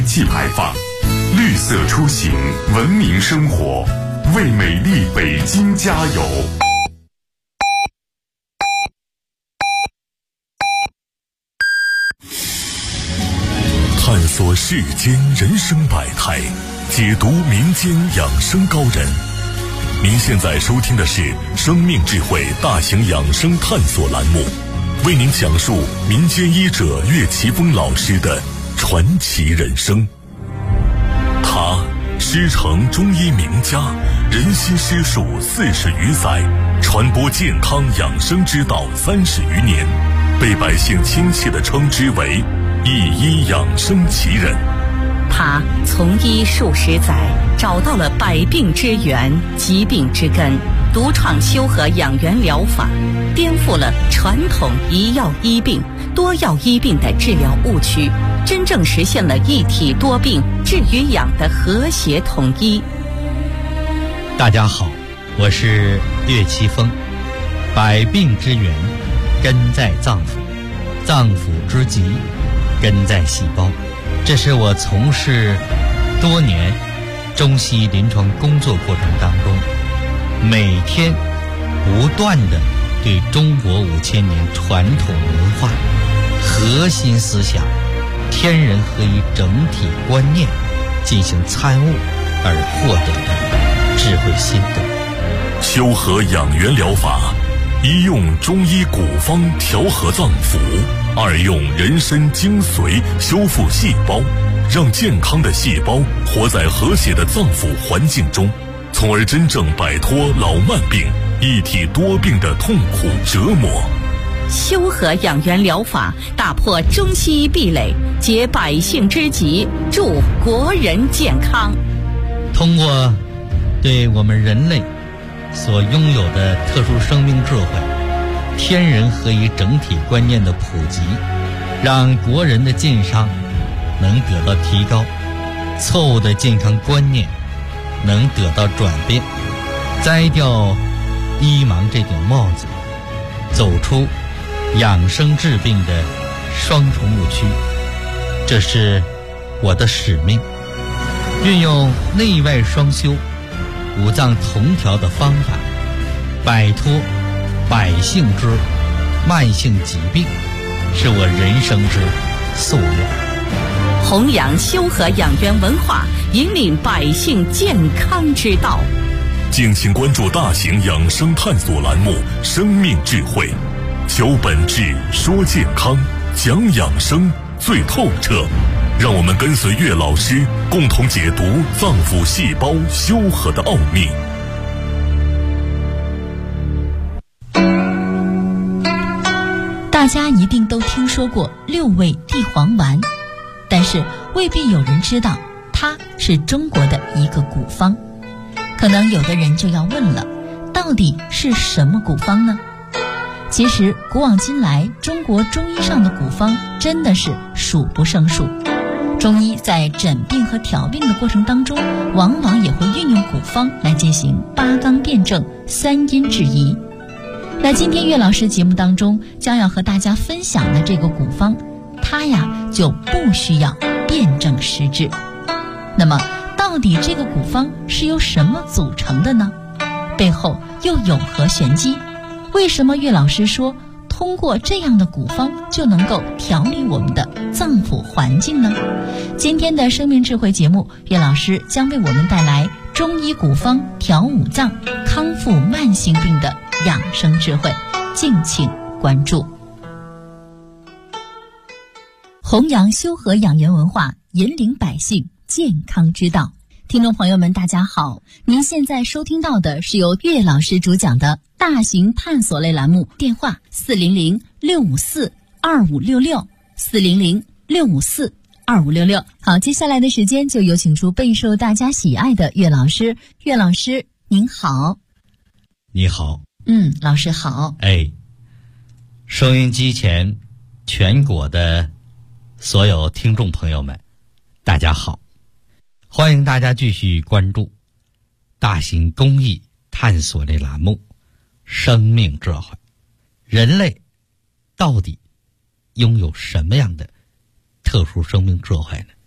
排气排放，绿色出行，文明生活，为美丽北京加油！探索世间人生百态，解读民间养生高人。您现在收听的是生命智慧大型养生探索栏目，为您讲述民间医者岳奇峰老师的传奇人生。他师承中医名家，人心师术40余载，传播健康养生之道30余年，被百姓亲切地称之为一医养生奇人。 他从医数十载，找到了百病之源、疾病之根，独创修和养元疗法，颠覆了传统一药医病、多药医病的治疗误区，真正实现了一体多病治与养的和谐统一。 大家好，我是岳奇峰。百病之源根在脏腑，脏腑之疾根在细胞。这是我从事多年中西医临床工作过程当中，每天不断的对中国5000年传统文化核心思想天人合一整体观念进行参悟而获得的智慧心得。 修和养元疗法，一用中医古方调和脏腑，二用人参精髓修复细胞，让健康的细胞活在和谐的脏腑环境中，从而真正摆脱老慢病、一体多病的痛苦折磨。 修和养元疗法打破中西医壁垒，解百姓之急，助国人健康。 通过对我们人类所拥有的特殊生命智慧、天人合一整体观念的普及，让国人的健康能得到提高，错误的健康观念能得到转变，摘掉医盲这顶帽子，走出养生治病的双重误区。这是我的使命，运用内外双修、五脏同调的方法，摆脱百姓之慢性疾病，是我人生之夙愿。 弘扬修和养元文化，引领百姓健康之道。 敬请关注大型养生探索栏目《生命智慧》，求本质，说健康，讲养生最透彻。让我们跟随岳老师，共同解读脏腑细胞修和的奥秘。 大家一定都听说过6味地黄丸，但是未必有人知道它是中国的一个古方。可能有的人就要问了，到底是什么古方呢？其实古往今来，中国中医上的古方真的是数不胜数。中医在诊病和调病的过程当中，往往也会运用古方来进行8纲辩证、3因制宜。那今天岳老师节目当中将要和大家分享的这个古方，它呀就不需要辩证施治。那么到底这个古方是由什么组成的呢？背后又有何玄机？为什么岳老师说通过这样的古方就能够调理我们的脏腑环境呢？今天的生命智慧节目，岳老师将为我们带来中医古方调五脏、康复慢性病的养生智慧，敬请关注。弘扬修和养元文化，引领百姓健康之道。听众朋友们大家好，您现在收听到的是由岳老师主讲的大型探索类栏目，电话400-654-2566 400-654-2566。好，接下来的时间就有请出备受大家喜爱的岳老师。岳老师您好。 你好。 老师好。 收音机前全国的所有听众朋友们大家好，欢迎大家继续关注大型公益探索类栏目生命智慧。人类到底拥有什么样的特殊生命智慧呢？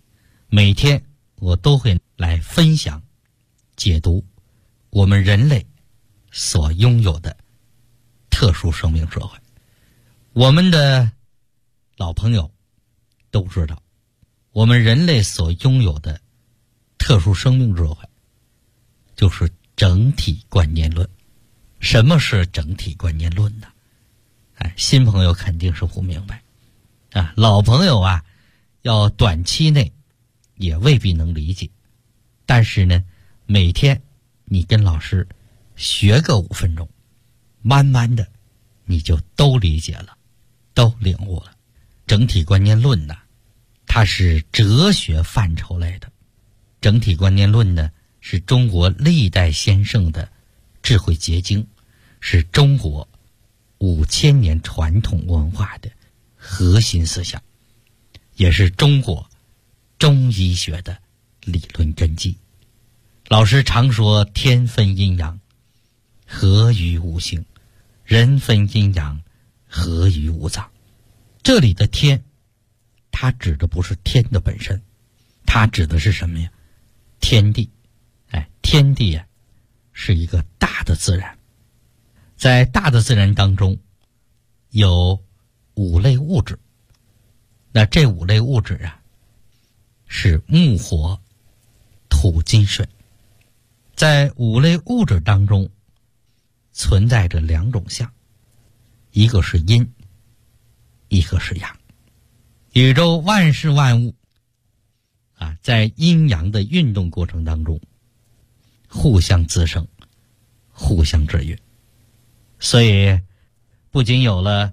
每天我都会来分享解读我们人类所拥有的特殊生命智慧。我们的老朋友都知道，我们人类所拥有的特殊生命智慧就是整体观念论。什么是整体观念论呢？新朋友肯定是不明白啊，老朋友啊，要短期内也未必能理解。但是呢，每天你跟老师学个5分钟，慢慢的你就都理解了，都领悟了。整体观念论呢，它是哲学范畴类的。整体观念论呢，是中国历代先圣的智慧结晶，是中国5000年传统文化的核心思想，也是中国中医学的理论根基。老师常说天分阴阳，合于五行；人分阴阳，合于五脏。这里的天，它指的不是天的本身，它指的是什么呀？天地。天地啊，是一个大的自然。在大的自然当中，有5类物质。那这5类物质啊，是木火土金水。在5类物质当中，存在着2种相，一个是阴，一个是阳。宇宙万事万物啊，在阴阳的运动过程当中，互相滋生，互相制约。所以不仅有了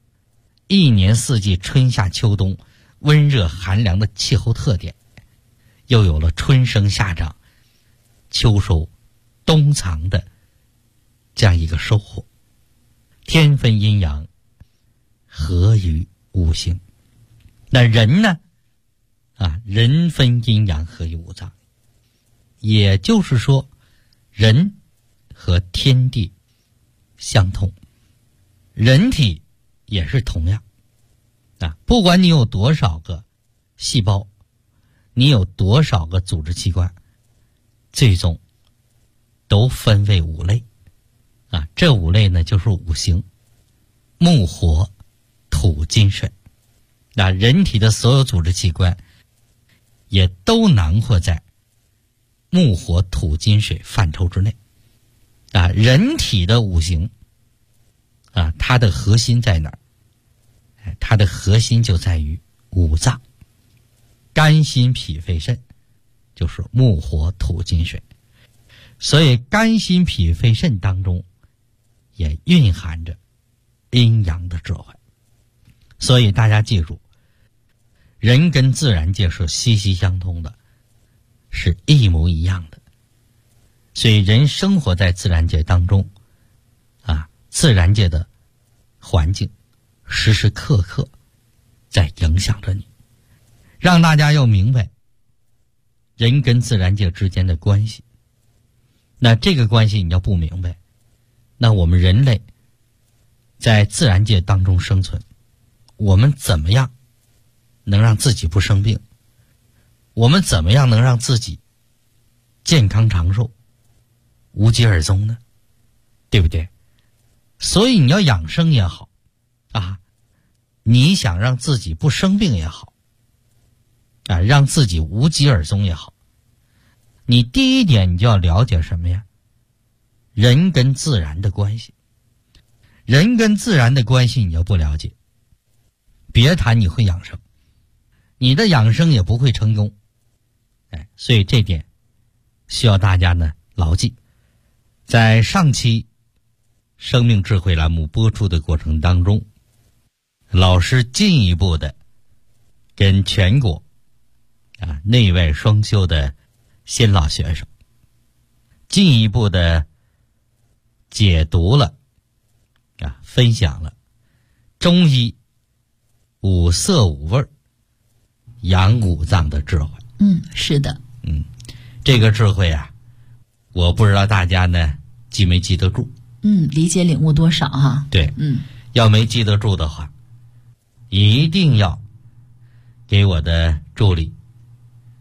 1年4季春夏秋冬温热寒凉的气候特点，又有了春生夏长秋收冬藏的这样一个收获。天分阴阳，合于五行。那人呢人分阴阳，合于五脏。也就是说，人和天地相通，人体也是同样不管你有多少个细胞，你有多少个组织器官，最终都分为5类这5类呢，就是五行：木火土金水。那人体的所有组织器官也都囊括在木火土金水范畴之内人体的五行它的核心在哪儿？它的核心就在于五脏，肝心脾肺肾就是木火土金水。所以肝心脾肺肾当中也蕴含着阴阳的智慧。所以大家记住，人跟自然界是息息相通的，是一模一样的。所以人生活在自然界当中自然界的环境时时刻刻在影响着你。让大家要明白人跟自然界之间的关系。那这个关系你要不明白，那我们人类在自然界当中生存，我们怎么样能让自己不生病？我们怎么样能让自己健康长寿，无疾而终呢？对不对？所以你要养生也好你想让自己不生病也好让自己无疾而终也好，你第一点你就要了解什么呀？人跟自然的关系。人跟自然的关系你要不了解，别谈你会养生，你的养生也不会成功。所以这点需要大家呢牢记。在上期生命智慧栏目播出的过程当中，老师进一步的跟全国内外双修的新老学生进一步的解读了分享了中医五色五味养五脏的智慧。 是的。 这个智慧我不知道大家呢记没记得住。 理解领悟多少对。要没记得住的话，一定要给我的助理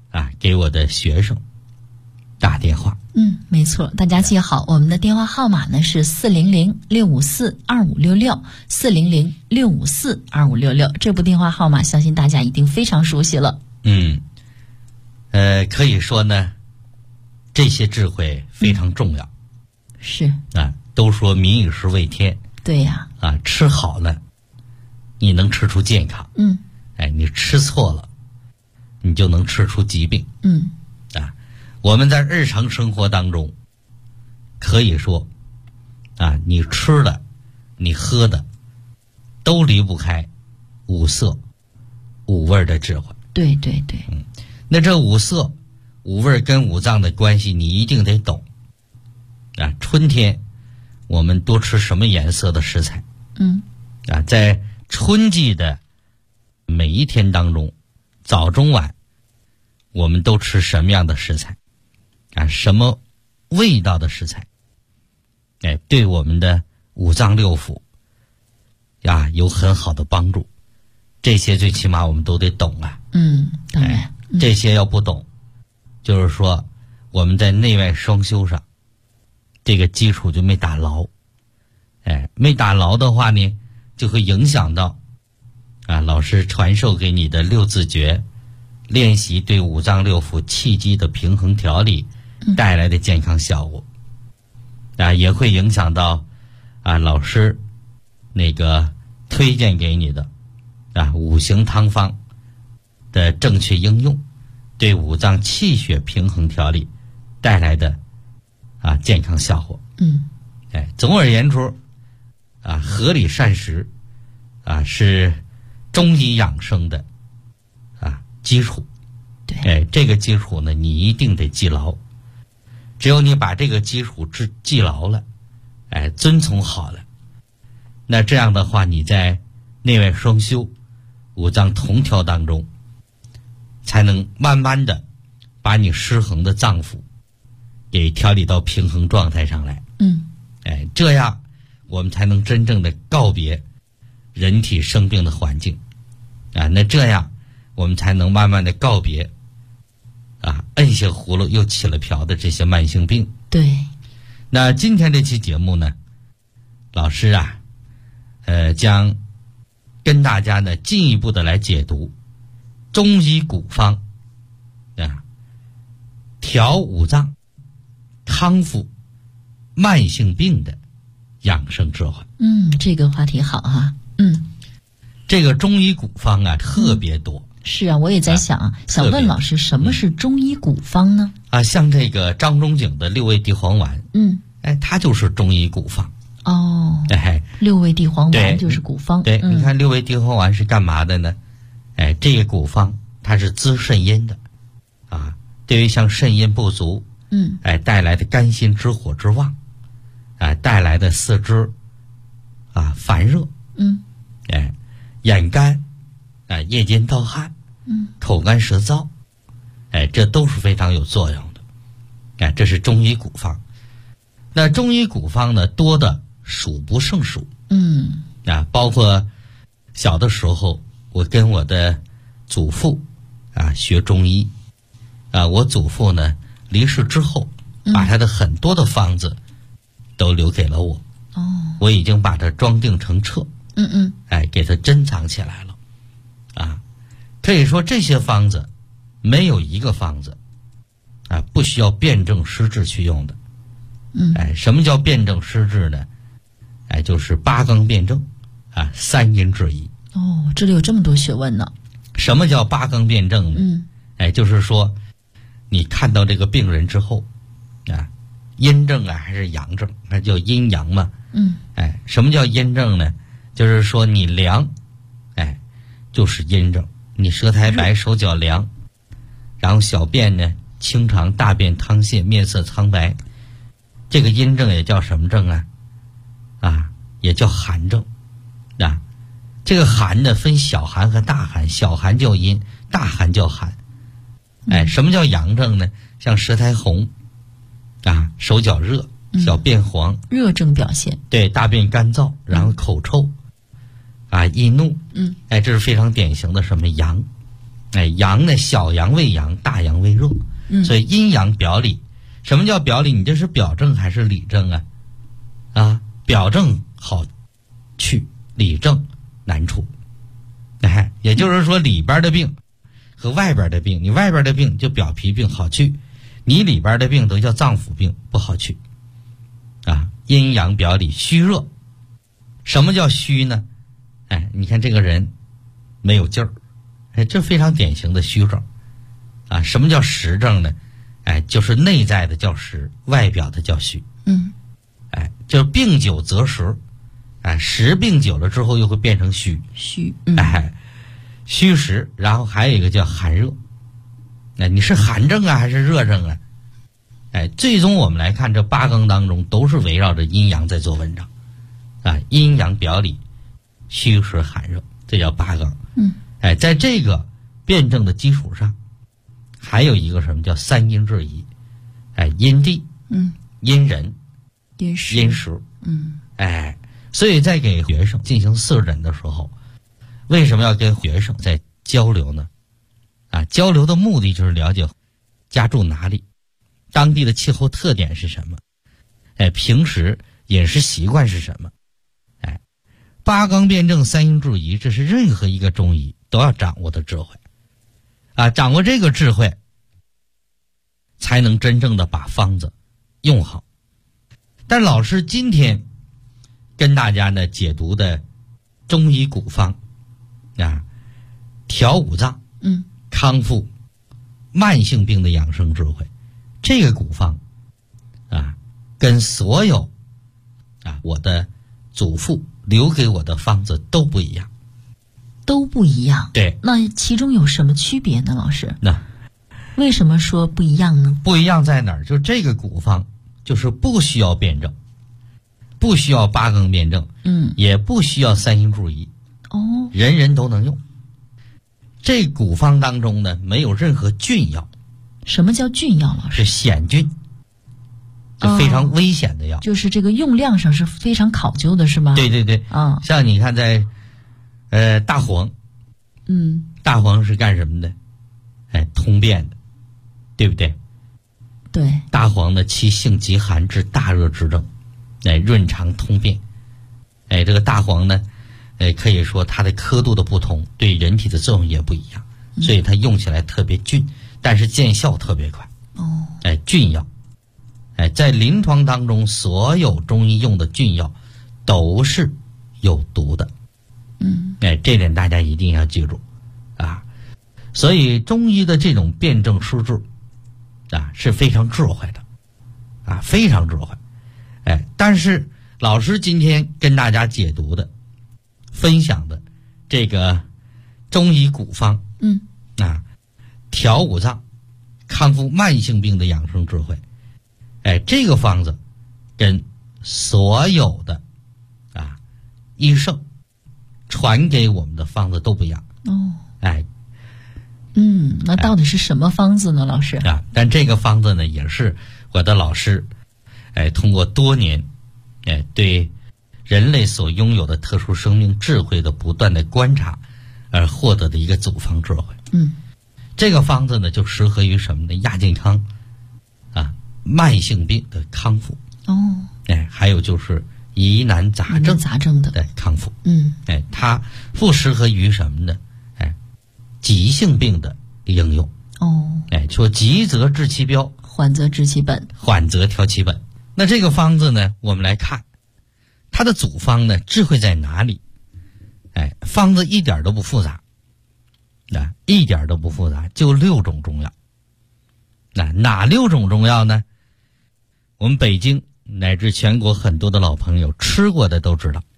给我的学生打电话。 没错，大家记好，我们的电话号码呢是400-654-2566，400-654-2566。这部电话号码相信大家一定非常熟悉了。 可以说呢，这些智慧非常重要。 是啊，都说民以食为天。 对呀。 吃好了，你能吃出健康。你吃错了，你就能吃出疾病。我们在日常生活当中，可以说，你吃的，你喝的，都离不开五色、五味的智慧。 对对对。 那这五色、五味跟五脏的关系，你一定得懂。春天我们多吃什么颜色的食材？在春季的每一天当中，早中晚，我们都吃什么样的食材？什么味道的食材？对我们的五脏六腑有很好的帮助。这些最起码我们都得懂啊。 当然。 这些要不懂，就是说我们在内外双修上，这个基础就没打牢。没打牢的话呢，就会影响到老师传授给你的六字诀，练习对五脏六腑气机的平衡调理带来的健康效果。也会影响到老师那个推荐给你的五行汤方的正确应用，对五脏气血平衡调理带来的健康效果。总而言之合理膳食是中医养生的基础。 对。 这个基础呢，你一定得记牢。只有你把这个基础记牢了，遵从好了，那这样的话，你在内外双修、五脏同调当中，才能慢慢的把你失衡的脏腑给调理到平衡状态上来。这样我们才能真正的告别人体生病的环境。那这样我们才能慢慢的告别摁下葫芦又起了瓢的这些慢性病。 对。 那今天这期节目呢，老师将跟大家呢进一步的来解读中医古方调五脏、康复慢性病的养生智慧。 这个话题好哈。 这个中医古方特别多。 是啊，我也在想想问老师，什么是中医古方呢？ 像这个张仲景的六味地黄丸，它就是中医古方。 六味地黄丸就是古方。 对，你看六味地黄丸是干嘛的呢？这个古方它是滋肾阴的对于像肾阴不足带来的肝心之火之旺带来的四肢烦热眼干夜间盗汗口干舌燥这都是非常有作用的。这是中医古方。那中医古方呢，多的数不胜数。包括小的时候我跟我的祖父学中医我祖父呢离世之后把他的很多的方子都留给了我。我已经把它装订成册给它珍藏起来了。可以说这些方子没有一个方子不需要辩证施治去用的。什么叫辩证施治呢？就是八纲辩证三阴治医。 这里有这么多学问呢。 什么叫八纲辩证呢？就是说你看到这个病人之后阴症还是阳症，那叫阴阳嘛。什么叫阴症呢？就是说你凉就是阴症，你舌苔白手脚凉，然后小便呢清长，大便汤泻，面色苍白，这个阴症也叫什么症也叫寒症。这个寒呢分小寒和大寒，小寒叫阴，大寒叫寒。什么叫阳症呢？像舌苔红手脚热，小便黄， 热症表现。 对，大便干燥，然后口臭易怒。这是非常典型的什么阳。 阳呢，小阳为阳，大阳为弱，所以阴阳表里。什么叫表里？你这是表证还是里证啊？表证好去，里证难除。也就是说，里边的病和外边的病，你外边的病就表皮病好去，你里边的病都叫脏腑病不好去。阴阳表里，虚弱。什么叫虚呢？你看这个人没有劲儿，这非常典型的虚症。什么叫实症呢？就是内在的叫实，外表的叫虚。就是病久则实，实病久了之后又会变成虚。虚实。然后还有一个叫寒热。你是寒症还是热症啊？最终我们来看这八纲当中都是围绕着阴阳在做文章。阴阳表里，虚实寒热，这叫八纲。在这个辩证的基础上，还有一个什么叫三阴制宜。阴地，阴人，阴时。所以在给学生进行四诊的时候，为什么要跟学生在交流呢？交流的目的就是了解家住哪里，当地的气候特点是什么，平时饮食习惯是什么。八纲辩证，三阴制宜，这是任何一个中医都要掌握的智慧。掌握这个智慧，才能真正的把方子用好。但老师今天跟大家呢解读的中医古方调五脏，康复慢性病的养生智慧，这个古方跟所有我的祖父留给我的方子都不一样。 都不一样？ 对。 那其中有什么区别呢，老师？ 为什么说不一样呢？ 不一样在哪儿？就这个古方就是不需要辩证，不需要八纲辩证，也不需要三阴制宜，人人都能用。这古方当中呢，没有任何菌药。 什么叫菌药，老师？ 是险菌，就非常危险的药。 就是这个用量上是非常考究的，是吗？ 对。像你看在大黄，大黄是干什么的？通便的，对不对？ 对。 大黄呢，其性极寒，治大热之症，润肠通便。这个大黄呢，可以说它的刻度的不同，对人体的作用也不一样，所以它用起来特别峻，但是见效特别快。菌药，在临床当中，所有中医用的菌药都是有毒的。这点大家一定要记住所以中医的这种辩证施治是非常智慧的非常智慧。但是老师今天跟大家解读的分享的这个中医古方调五脏康复慢性病的养生智慧，这个方子跟所有的医圣传给我们的方子都不一样。 那到底是什么方子呢，老师？ 但这个方子呢，也是我的老师通过多年对人类所拥有的特殊生命智慧的不断的观察而获得的一个组方智慧。这个方子呢，就适合于什么呢？亚健康慢性病的康复。还有就是疑难杂症的康复。它不适合于什么呢？急性病的应用。说急则治其标， 缓则治其本， 缓则调其本。那这个方子呢，我们来看它的组方呢，智慧在哪里？方子一点都不复杂，一点都不复杂，就6种中药。哪6种中药呢？我们北京乃至全国很多的老朋友吃过的都知道。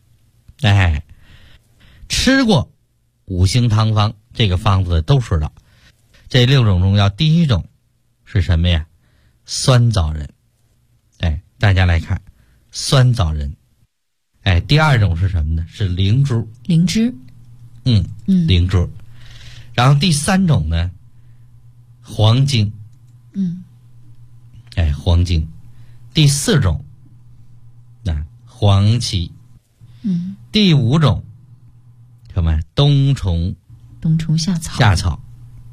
吃过五行汤方这个方子都知道。这6种中药，第一种是什么呀？酸枣仁。大家来看酸枣仁。第二种是什么呢？是灵芝。 灵芝。 灵芝。然后第3种呢，黄精。黄精。第4种黄芪。第5种什么？冬虫夏草。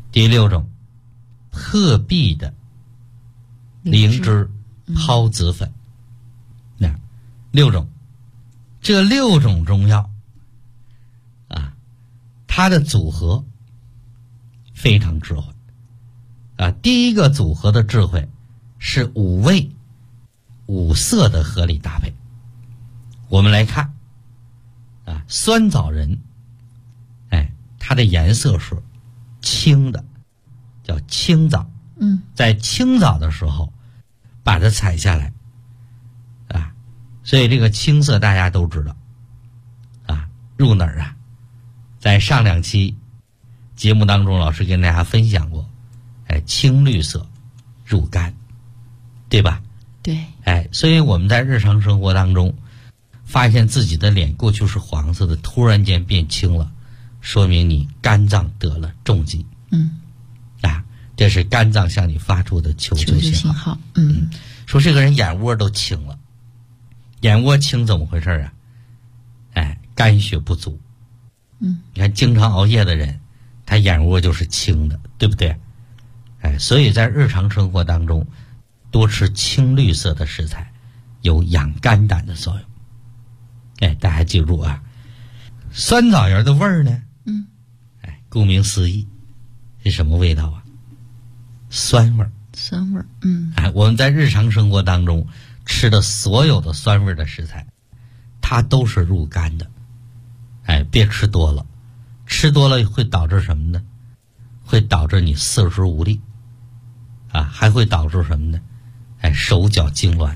第6种，鹤壁的灵芝孢子粉。那6种，这6种中药啊，它的组合非常智慧啊。第一个组合的智慧是5味5色的合理搭配。我们来看啊，酸枣仁，它的颜色是青的，叫青枣。在青枣的时候把它采下来啊，所以这个青色大家都知道啊，入哪儿啊？在上2期节目当中，老师跟大家分享过，青绿色入肝，对吧？ 对。 所以我们在日常生活当中发现自己的脸过去是黄色的，突然间变青了，说明你肝脏得了重疾。这是肝脏向你发出的求救信号。说这个人眼窝都青了，眼窝青怎么回事啊？肝血不足。你看经常熬夜的人，他眼窝就是青的，对不对？所以在日常生活当中多吃青绿色的食材，有养肝胆的作用。大家记住啊，酸枣仁的味儿呢，顾名思义是什么味道啊？酸味儿。 酸味儿。 我们在日常生活当中吃的所有的酸味的食材，它都是入肝的。别吃多了，吃多了会导致什么呢？会导致你四肢无力还会导致什么呢？手脚痉挛。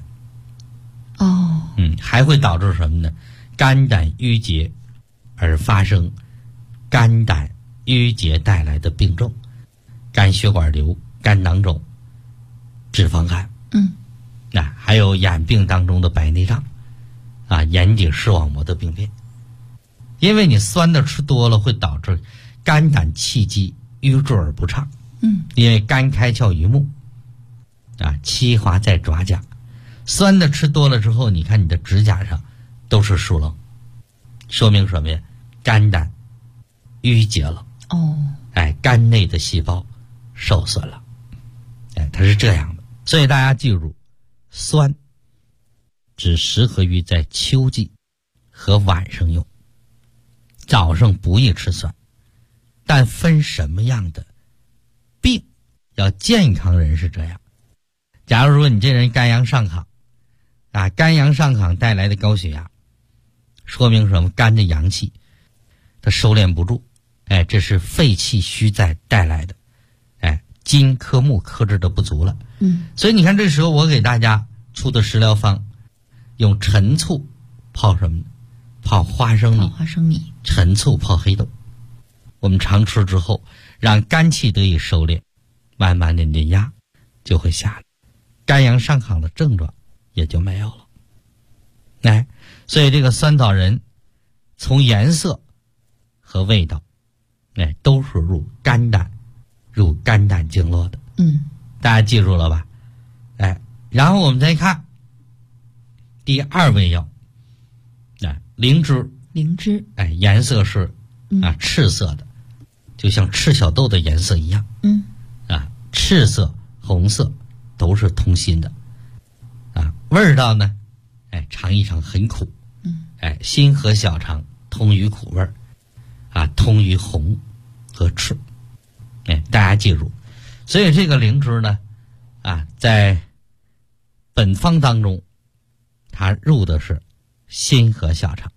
还会导致什么呢？肝胆郁结而发生肝胆郁结带来的病症，肝血管瘤、肝囊肿、脂肪肝。还有眼病当中的白内障眼底视网膜的病变。因为你酸的吃多了会导致肝胆气机瘀滞而不畅。因为肝开窍于目气滑在爪甲，酸的吃多了之后，你看你的指甲上都是疏棱，说明什么呀？肝胆郁结了。肝内的细胞受损了。它是这样的。所以大家记住，酸只适合于在秋季和晚上用，早上不宜吃酸。但分什么样的病，要健康人是这样。假如说你这人肝阳上亢肝阳上亢带来的高血压，说明什么？肝的阳气它收敛不住，这是肺气虚在带来的，金克木克制的不足了。所以你看这时候我给大家出的食疗方，用陈醋泡什么呢？泡花生米。陈醋泡黑豆。我们常吃之后，让肝气得以收敛，慢慢的你的压就会下来，肝阳上亢的症状也就没有了。所以这个酸枣仁从颜色和味道都是入肝胆经络的。大家记住了吧？然后我们再看第2味药灵芝。颜色是赤色的，就像赤小豆的颜色一样。赤色、红色都是通心的。味道呢尝一尝很苦。心和小肠通于苦味儿通于红和赤。大家记住。所以这个灵芝呢在本方当中，它入的是心和小肠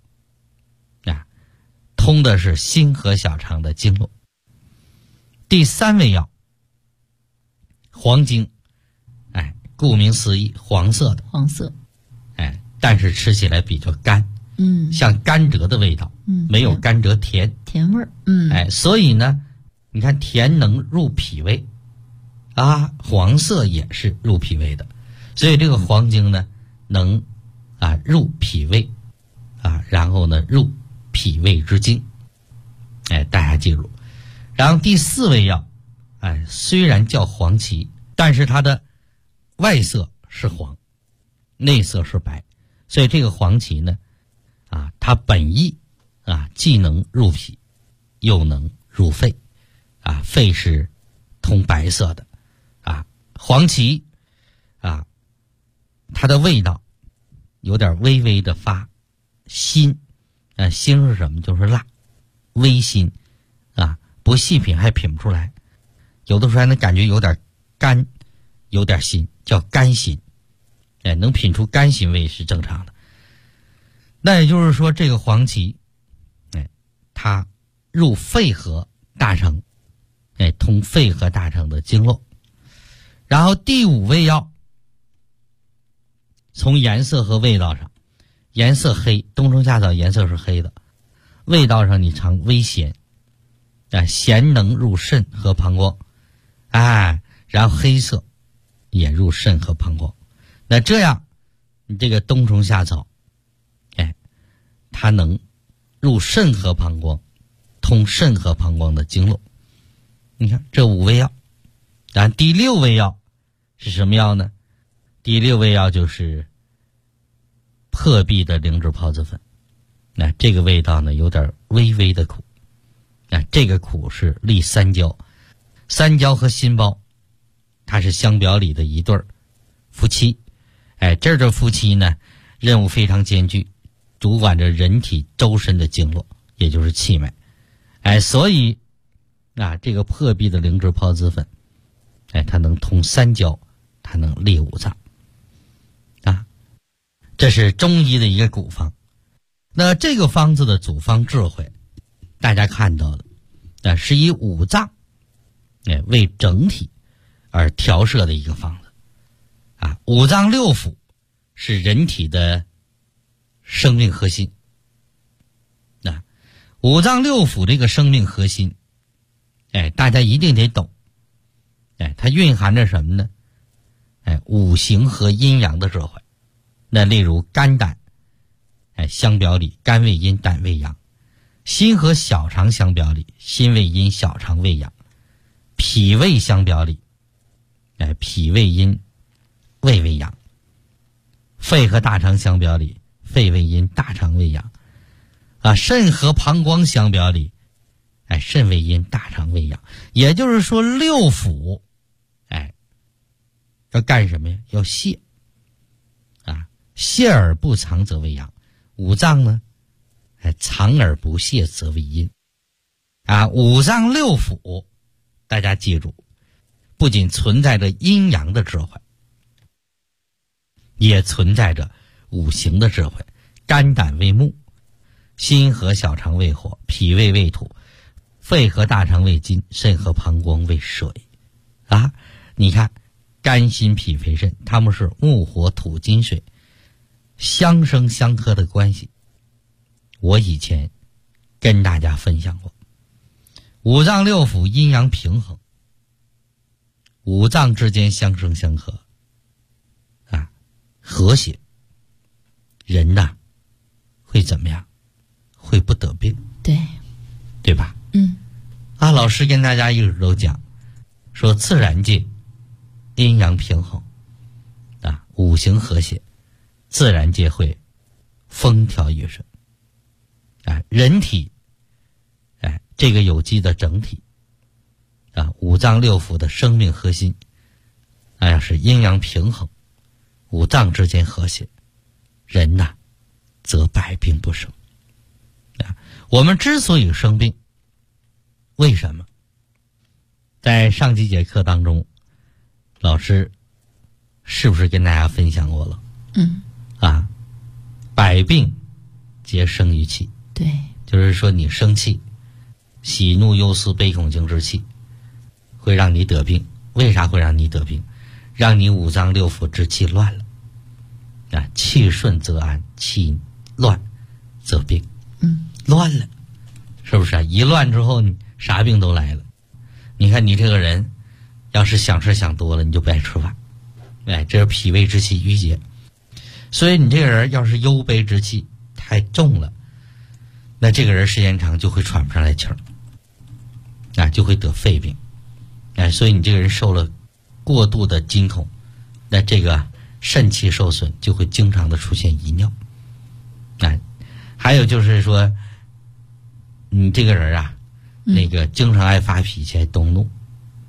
通的是心和小肠的经络。第3味药黄精。顾名思义，黄色的。但是吃起来比较干。像甘蔗的味道。没有甘蔗甜味儿。 所以呢你看甜能入脾胃黄色也是入脾胃的。所以这个黄精呢能入脾胃然后呢入脾胃之经。大家记住。然后第4味药虽然叫黄芪，但是它的外色是黄，内色是白。所以这个黄芪呢它本意既能入脾又能入肺。肺是通白色的黄芪它的味道有点微微的发辛，辛是什么？就是辣，微辛不细品还品不出来，有的时候还能感觉有点干，有点辛，叫甘辛，能品出甘辛味是正常的。那也就是说，这个黄芪它入肺和大肠，通肺和大肠的经络。然后第5味药，从颜色和味道上，颜色黑，冬虫夏草颜色是黑的，味道上你尝微咸，咸能入肾和膀胱，然后黑色也入肾和膀胱。那这样你这个冬虫夏草它能入肾和膀胱，通肾和膀胱的经络。你看这5味药，然后第6味药是什么药呢？第6味药就是破壁的灵芝孢子粉。那这个味道呢有点微微的苦，这个苦是利三焦，三焦和心包它是相表里的一对夫妻，这对夫妻呢任务非常艰巨，主管着人体周身的经络，也就是气脉，所以这个破壁的灵芝孢子粉，它能通三焦，它能利五脏，这是中医的一个古方。那这个方子的组方智慧，大家看到的，是以五脏为整体而调摄的一个方子。五脏六腑是人体的生命核心。五脏六腑这个生命核心，大家一定得懂。它蕴含着什么呢？五行和阴阳的智慧。那例如肝胆，相表里，肝为阴，胆为阳；心和小肠相表里，心为阴，小肠为阳；脾胃相表里，脾为阴，胃为阳；肺和大肠相表里，肺为阴，大肠为阳；肾和膀胱相表里，肾为阴，大肠为阳。也就是说，六腑，要干什么呀？要泻，泻而不藏则为阳。五脏呢，藏而不泻则为阴。五脏六腑，大家记住，不仅存在着阴阳的智慧，也存在着五行的智慧。肝胆为木，心和小肠为火，脾胃为土，肺和大肠为金，肾和膀胱为水。你看肝心脾肺肾，它们是木火土金水相生相克的关系。我以前跟大家分享过，五脏六腑阴阳平衡，五脏之间相生相克，和谐，人会怎么样？会不得病，对吧？老师跟大家一直都讲，说自然界阴阳平衡，五行和谐，自然界会风调雨顺。人体，这个有机的整体，五脏六腑的生命核心，要是阴阳平衡，五脏之间和谐，人则百病不生。我们之所以生病，为什么？在上几节课当中，老师是不是跟大家分享过了？百病皆生于气。 对， 就是说你生气，喜怒忧思悲恐惊之气会让你得病。为啥会让你得病？让你五脏六腑之气乱了。气顺则安，气乱则病。乱了，是不是一乱之后你啥病都来了。你看你这个人要是想吃想多了，你就不爱吃饭，这是脾胃之气郁结。所以你这个人要是忧悲之气太重了，那这个人时间长就会喘不上来气儿，就会得肺病。所以你这个人受了过度的惊恐，那这个肾气受损，就会经常的出现遗尿。还有就是说，你这个人那个经常爱发脾气，爱动怒，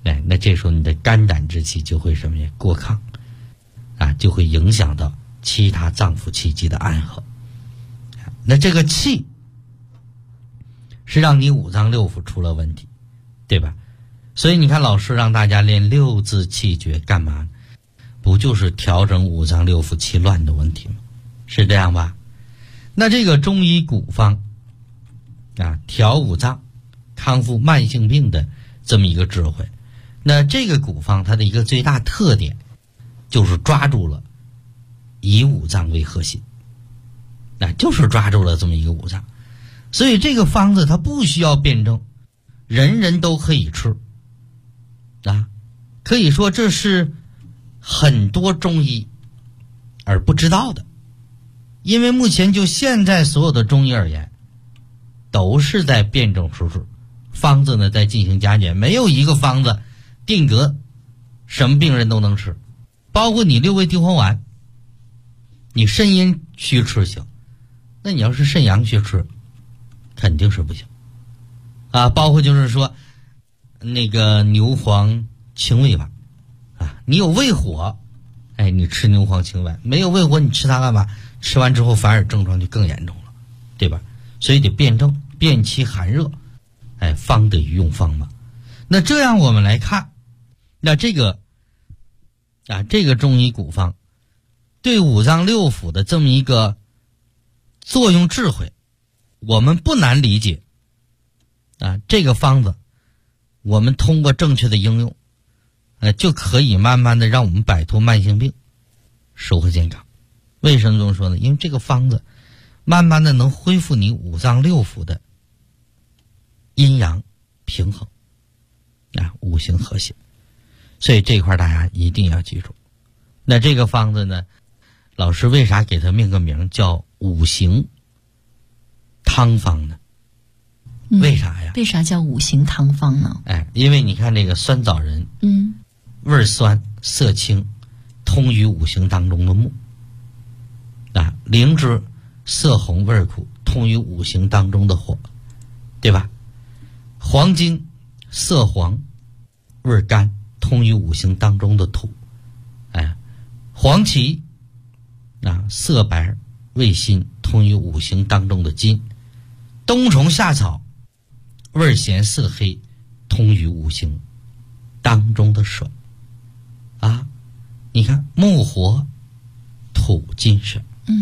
那这时候你的肝胆之气就会什么呀？过亢啊，就会影响到其他脏腑气机的安和。那这个气是让你五脏六腑出了问题，对吧？所以你看老师让大家练六字气诀干嘛呢？不就是调整五脏六腑气乱的问题吗？是这样吧？那这个中医古方啊，调五脏康复慢性病的这么一个智慧，那这个古方它的一个最大特点就是抓住了以五脏为核心，就是抓住了这么一个五脏。所以这个方子它不需要辩证，人人都可以吃啊，可以说这是很多中医而不知道的。因为目前就现在所有的中医而言，都是在辩证施治，方子呢在进行加减，没有一个方子定格什么病人都能吃。包括你六味地黄丸，你肾阴虚吃行，那你要是肾阳虚吃肯定是不行啊。包括就是说那个牛黄清胃丸啊，你有胃火，你吃牛黄清胃，没有胃火你吃它干嘛？吃完之后反而症状就更严重了，对吧？所以得辩证，辨其寒热，方得于用方嘛。那这样我们来看，那这个中医古方对五脏六腑的这么一个作用智慧，我们不难理解啊。这个方子我们通过正确的应用，就可以慢慢的让我们摆脱慢性病，收获健康。为什么这么说呢？因为这个方子慢慢的能恢复你五脏六腑的阴阳平衡啊，五行和谐。所以这块大家一定要记住。那这个方子呢，老师为啥给它命个名叫五行汤方呢？为啥呀？ 为啥叫五行汤方呢？ 因为你看这个酸枣仁，味酸色清，通于五行当中的木啊。灵芝色红味苦，通于五行当中的火，对吧？黄精色黄味甘，通于五行当中的土。黄芪色白味辛，通于五行当中的金。冬虫夏草味咸色黑，通于五行当中的水啊。你看木火土金水，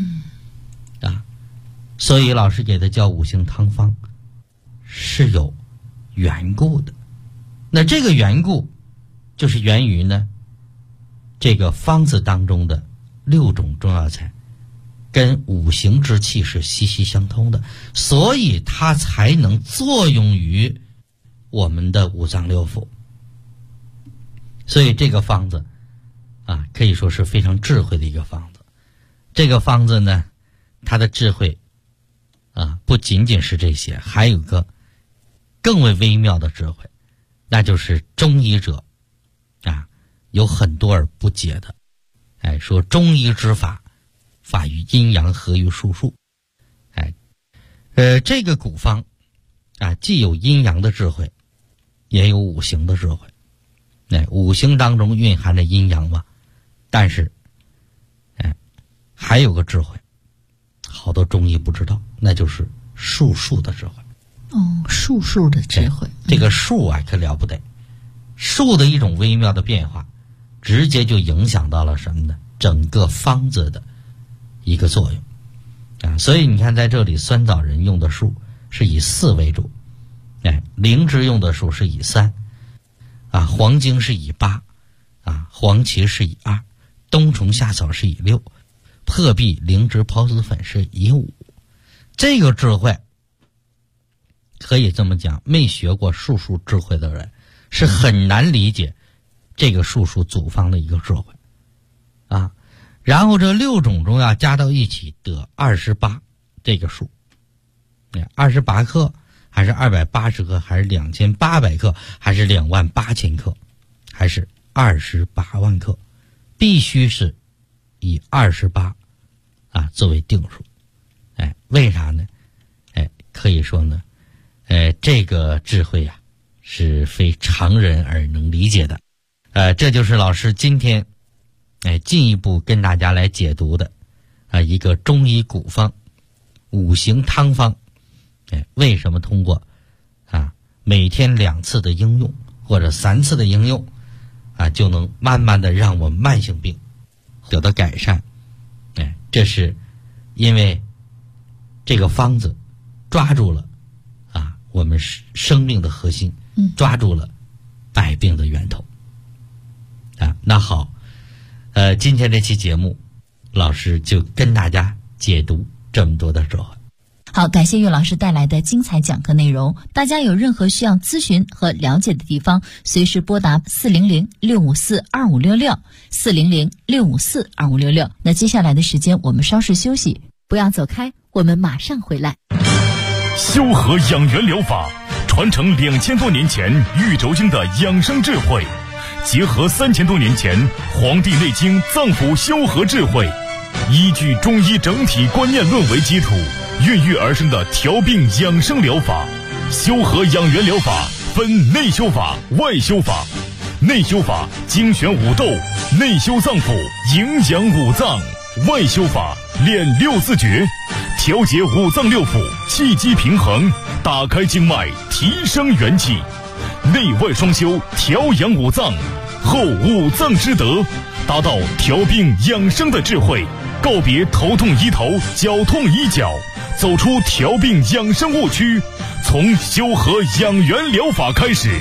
所以老师给它叫五行汤方是有缘故的。那这个缘故就是源于呢这个方子当中的6种中药材跟五行之气是息息相通的，所以它才能作用于我们的五脏六腑。所以这个方子可以说是非常智慧的一个方子。这个方子呢，它的智慧不仅仅是这些，还有个更为微妙的智慧，那就是中医者有很多而不解的。说中医之法，法于阴阳，合于术数。这个古方既有阴阳的智慧，也有五行的智慧。五行当中蕴含着阴阳嘛，但是还有个智慧，好多中医不知道，那就是术数的智慧。 术数的智慧， 这个术可了不得。术的一种微妙的变化，直接就影响到了什么呢？整个方子的一个作用所以你看在这里，酸枣仁用的数是以4为主，灵芝用的数是以3黄精是以8黄芪是以2，冬虫夏草是以6，破壁灵芝孢子粉是以5。这个智慧可以这么讲，没学过术数智慧的人是很难理解这个术数组方的一个智慧然后这6种中药加到一起得28这个数，28克还是280克还是2800克还是28000克还是28万克，必须是以28作为定数。为啥呢？可以说呢这个智慧是非常人而能理解的。这就是老师今天进一步跟大家来解读的一个中医古方五行汤方。为什么通过每天2次的应用或者3次的应用就能慢慢的让我们慢性病得到改善。这是因为这个方子抓住了我们生命的核心，抓住了百病的源头。那好，今天这期节目老师就跟大家解读这么多的说话。 好，感谢岳老师带来的精彩讲课内容。大家有任何需要咨询和了解的地方，随时拨打400-654-2566 400-654-2566。那接下来的时间我们稍事休息，不要走开，我们马上回来。 修和养元疗法传承2000多年前玉轴经的养生智慧，结合3000多年前《黄帝内经》脏腑修和智慧，依据中医整体观念论为基础，孕育而生的调病养生疗法。修和养元疗法分内修法、外修法。内修法精选五斗，内修脏腑，营养五脏；外修法练6字诀，调节五脏六腑，气机平衡，打开经脉，提升元气。内外双修，调养五脏，后五脏之德，达到调病养生的智慧，告别头痛医头，脚痛医脚，走出调病养生误区，从修和养元疗法开始。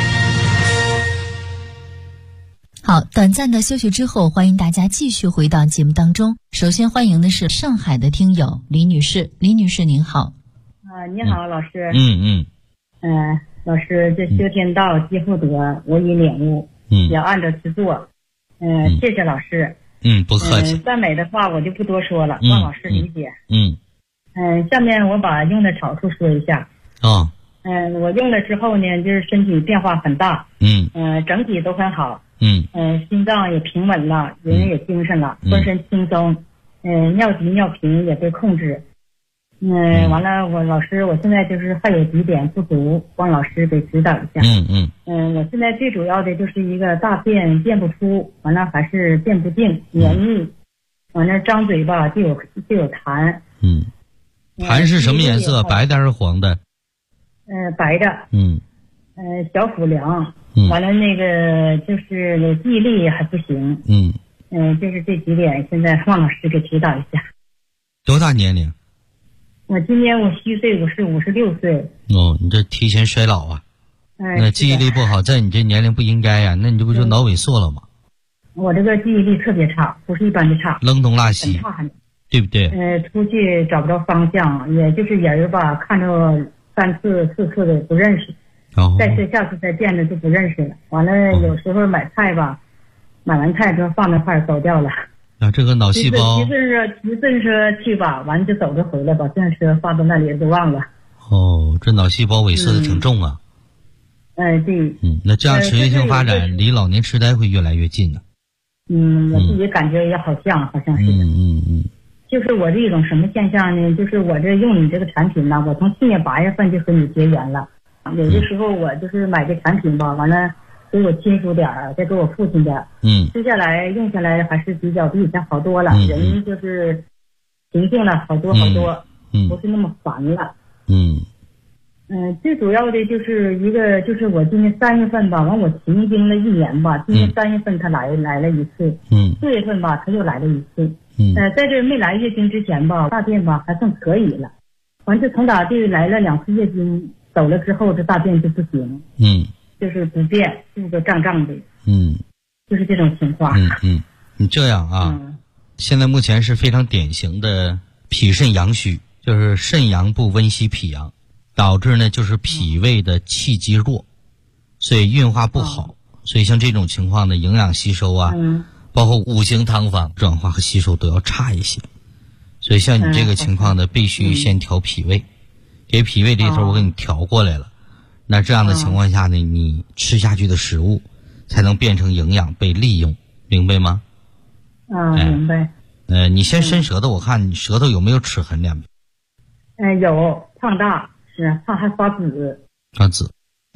好，短暂的休息之后，欢迎大家继续回到节目当中。首先欢迎的是上海的听友李女士。李女士您好。 你好，老师。老师，这修天道，积福德，我已领悟，要按照去做。谢谢老师。 不客气。 赞美的话我就不多说了，望老师理解。下面我把用的草素说一下。我用了之后呢，就是身体变化很大。整体都很好。心脏也平稳了，人也精神了，浑身轻松。尿急尿频也被控制。完了，我老师，我现在就是还有几点不足，望老师给指导一下。我现在最主要的就是一个大便便不出，完了还是便不净，黏腻，完了张嘴吧就有痰。 痰是什么颜色？白的还是黄的？ 白的。小腹凉。完了那个就是记忆力还不行。就是这几点，现在望老师给指导一下。 多大年龄？ 我今年50岁，我是56岁。 你这提前衰老啊！那记忆力不好，在你这年龄不应该呀，那你这不就脑萎缩了吗？我这个记忆力特别差，不是一般的差， 扔东落西，对不对？ 出去找不着方向，也就是人吧，看着3次4次的不认识。再次下次再见着就不认识了。完了，有时候买菜吧，买完菜之后放那块走掉了。 这个脑细胞骑自行车去吧，完了就走着回来，把自行车放到那里就忘了。 这脑细胞萎缩的挺重啊。 对。 那这样持续性发展，离老年痴呆会越来越近呢。 我自己感觉也好像是的。就是我这种什么现象呢？就是我这用你这个产品呢，我从去年8月份就和你结缘了。有的时候我就是买这产品吧，完了给我亲属点儿，再给我父亲点儿。吃下来用下来还是比以前好多了。人就是平静了好多，不是那么烦了。最主要的就是一个，就是我今年3月份吧，完我停经了1年吧，今年3月份他来了一次。4月份吧他又来了一次。在这没来月经之前吧，大便吧还算可以了。完这从打这来了2次月经。走了之后，这大便就不行。就是不便，肚子胀胀的。就是这种情况。 你这样啊，现在目前是非常典型的脾肾阳虚，就是肾阳不温煦脾阳，导致呢就是脾胃的气机弱，所以运化不好。所以像这种情况的营养吸收啊，包括五行汤方转化和吸收都要差一些。所以像你这个情况呢，必须先调脾胃。给脾胃这一头我给你调过来了，那这样的情况下呢，你吃下去的食物才能变成营养被利用，明白吗？ 明白。 你先伸舌头，我看你舌头有没有齿痕两边？ 有，胖大，是胖还发紫。 发紫，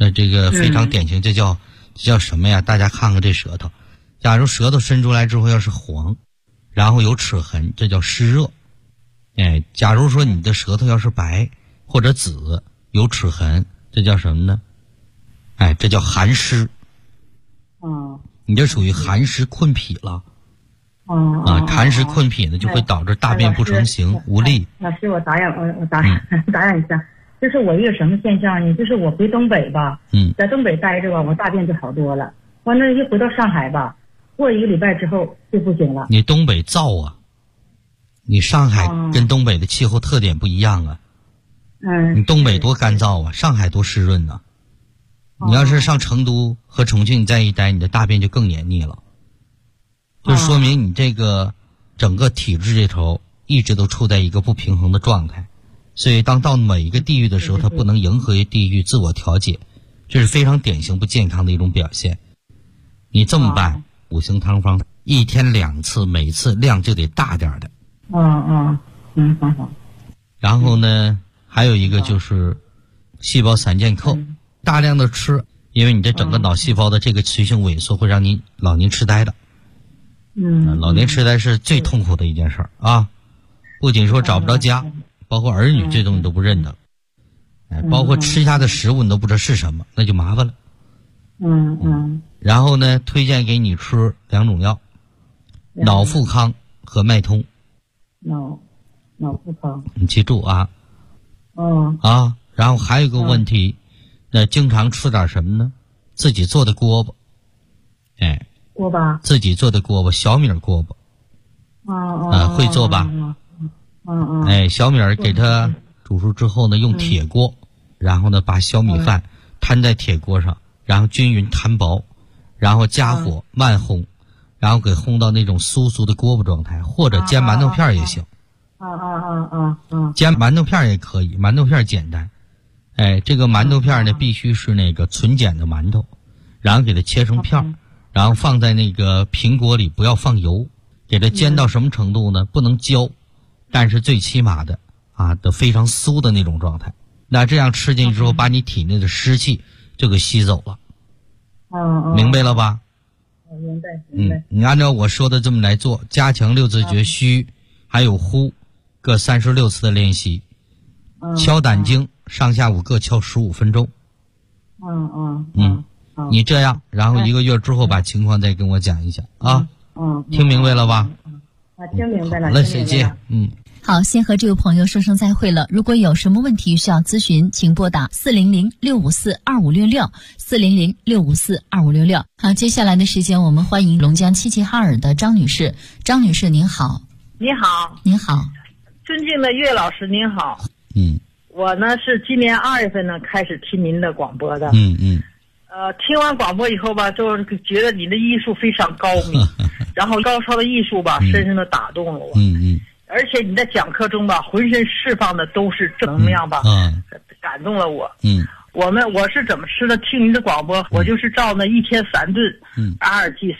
那这个非常典型，这叫什么呀？大家看看这舌头，假如舌头伸出来之后要是黄，然后有齿痕，这叫湿热。哎，假如说你的舌头要是白或者紫有齿痕，这叫什么呢？哎，这叫寒湿。你这属于寒湿困脾了。寒湿困脾呢，就会导致大便不成形，无力。 老师，我打扰一下，就是我一个什么现象呢？就是我回东北吧，在东北待着吧，我大便就好多了。完了，一回到上海吧，过1个礼拜之后就不行了。 你东北燥啊，你上海跟东北的气候特点不一样啊。你东北多干燥啊，上海多湿润啊。你要是上成都和重庆再一待，你的大便就更黏腻了。就说明你这个整个体质这头一直都处在一个不平衡的状态，所以当到每一个地域的时候，它不能迎合于地域自我调节，这是非常典型不健康的一种表现。你这么办，5行汤方1天2次，每次量就得大点的。 好。 然后呢，还有一个就是细胞散健扣，大量的吃，因为你这整个脑细胞的这个雌性萎缩会让你老年痴呆的。老年痴呆是最痛苦的一件事啊！不仅说找不着家，包括儿女这东西都不认得，包括吃下的食物你都不知道是什么，那就麻烦了。然后呢，推荐给你吃2种药，脑富康和脉通。 脑富康， 你记住啊。然后还有一个问题，那经常吃点什么呢？自己做的锅巴， 锅巴， 自己做的锅巴，小米锅巴。会做吧？小米给它煮熟之后呢，用铁锅，然后呢把小米饭摊在铁锅上，然后均匀摊薄，然后加火慢烘，然后给烘到那种酥的锅巴状态，或者煎馒头片也行。煎馒头片也可以，馒头片简单。这个馒头片呢必须是那个纯碱的馒头，然后给它切成片，然后放在那个平锅里，不要放油，给它煎到什么程度呢？不能焦，但是最起码的都非常酥的那种状态。那这样吃进去之后，把你体内的湿气就给吸走了。明白了吧？ 明白。 你按照我说的这么来做，加强6字诀虚还有呼各36次的练习，敲胆经上下午各敲15分钟。你这样，然后1个月之后把情况再跟我讲一下啊。听明白了吧？ 听明白了。 好了，再见。 好，先和这位朋友说声再会了。如果有什么问题需要咨询，请拨打400-654-2566，400-654-2566。好，接下来的时间我们欢迎龙江齐齐哈尔的张女士。张女士您好。 你好。 您好。 尊敬的岳老师您好。我呢是今年2月份呢开始听您的广播的。听完广播以后吧，就是觉得你的艺术非常高明，然后高超的艺术吧，深深的打动了我。而且你在讲课中吧，浑身释放的都是正能量吧，感动了我。我是怎么吃的？听您的广播，我就是照那1天3顿，22忌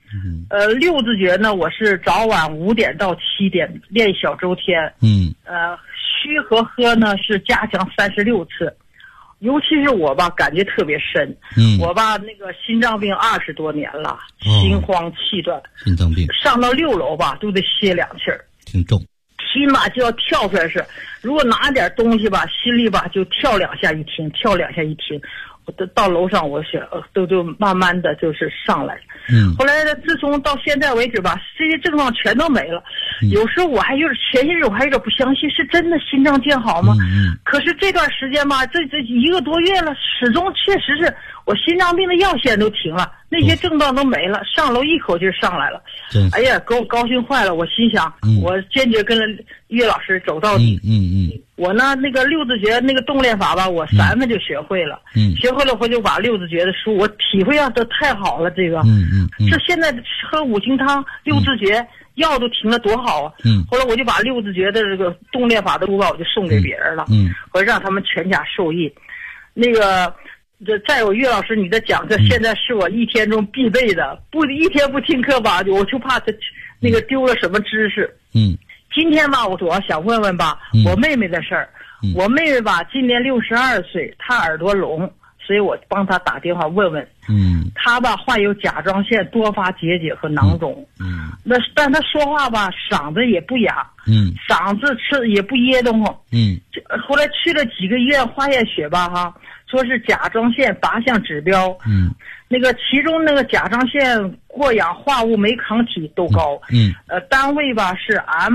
3。6字诀呢，我是早晚5点到7点练小周天。虚和喝呢是加强36次。尤其是我吧，感觉特别深。我吧那个心脏病20多年了，心慌气断， 心脏病上到6楼吧都得歇2气儿， 挺重。 心吧就要跳出来是，如果拿点东西吧，心里吧就跳2下一停，跳2下一停。我到楼上我想都慢慢的就是上来。后来自从到现在为止吧，这些症状全都没了。有时候我还就是前些日我还有点不相信，是真的心脏见好吗？可是这段时间吧，这1个多月了，始终确实是我心脏病的药现在都停了，那些症状都没了，上楼一口气上来了。哎呀，给我高兴坏了！我心想，我坚决跟着岳老师走到底。我呢那个6字诀那个动练法吧，我3月份就学会了。学会了我就把6字诀的书我体会啊，都太好了。这个这现在喝5行汤6字诀药都停了多好啊。后来我就把6字诀的这个动练法的书吧，我就送给别人了。我让他们全家受益。那个再有岳老师你的讲课现在是我1天中必备的，不1天不听课吧，我就怕他那个丢了什么知识。今天吧，我主要想问问吧，我妹妹的事儿。我妹妹吧，今年62岁，她耳朵聋， 所以我帮他打电话问问。他吧患有甲状腺多发结节和囊肿。但他说话吧嗓子也不哑。嗓子吃也不噎得慌。后来去了几个医院化验血吧哈，说是甲状腺8项指标。那个其中那个甲状腺过氧化物酶抗体都高。单位吧是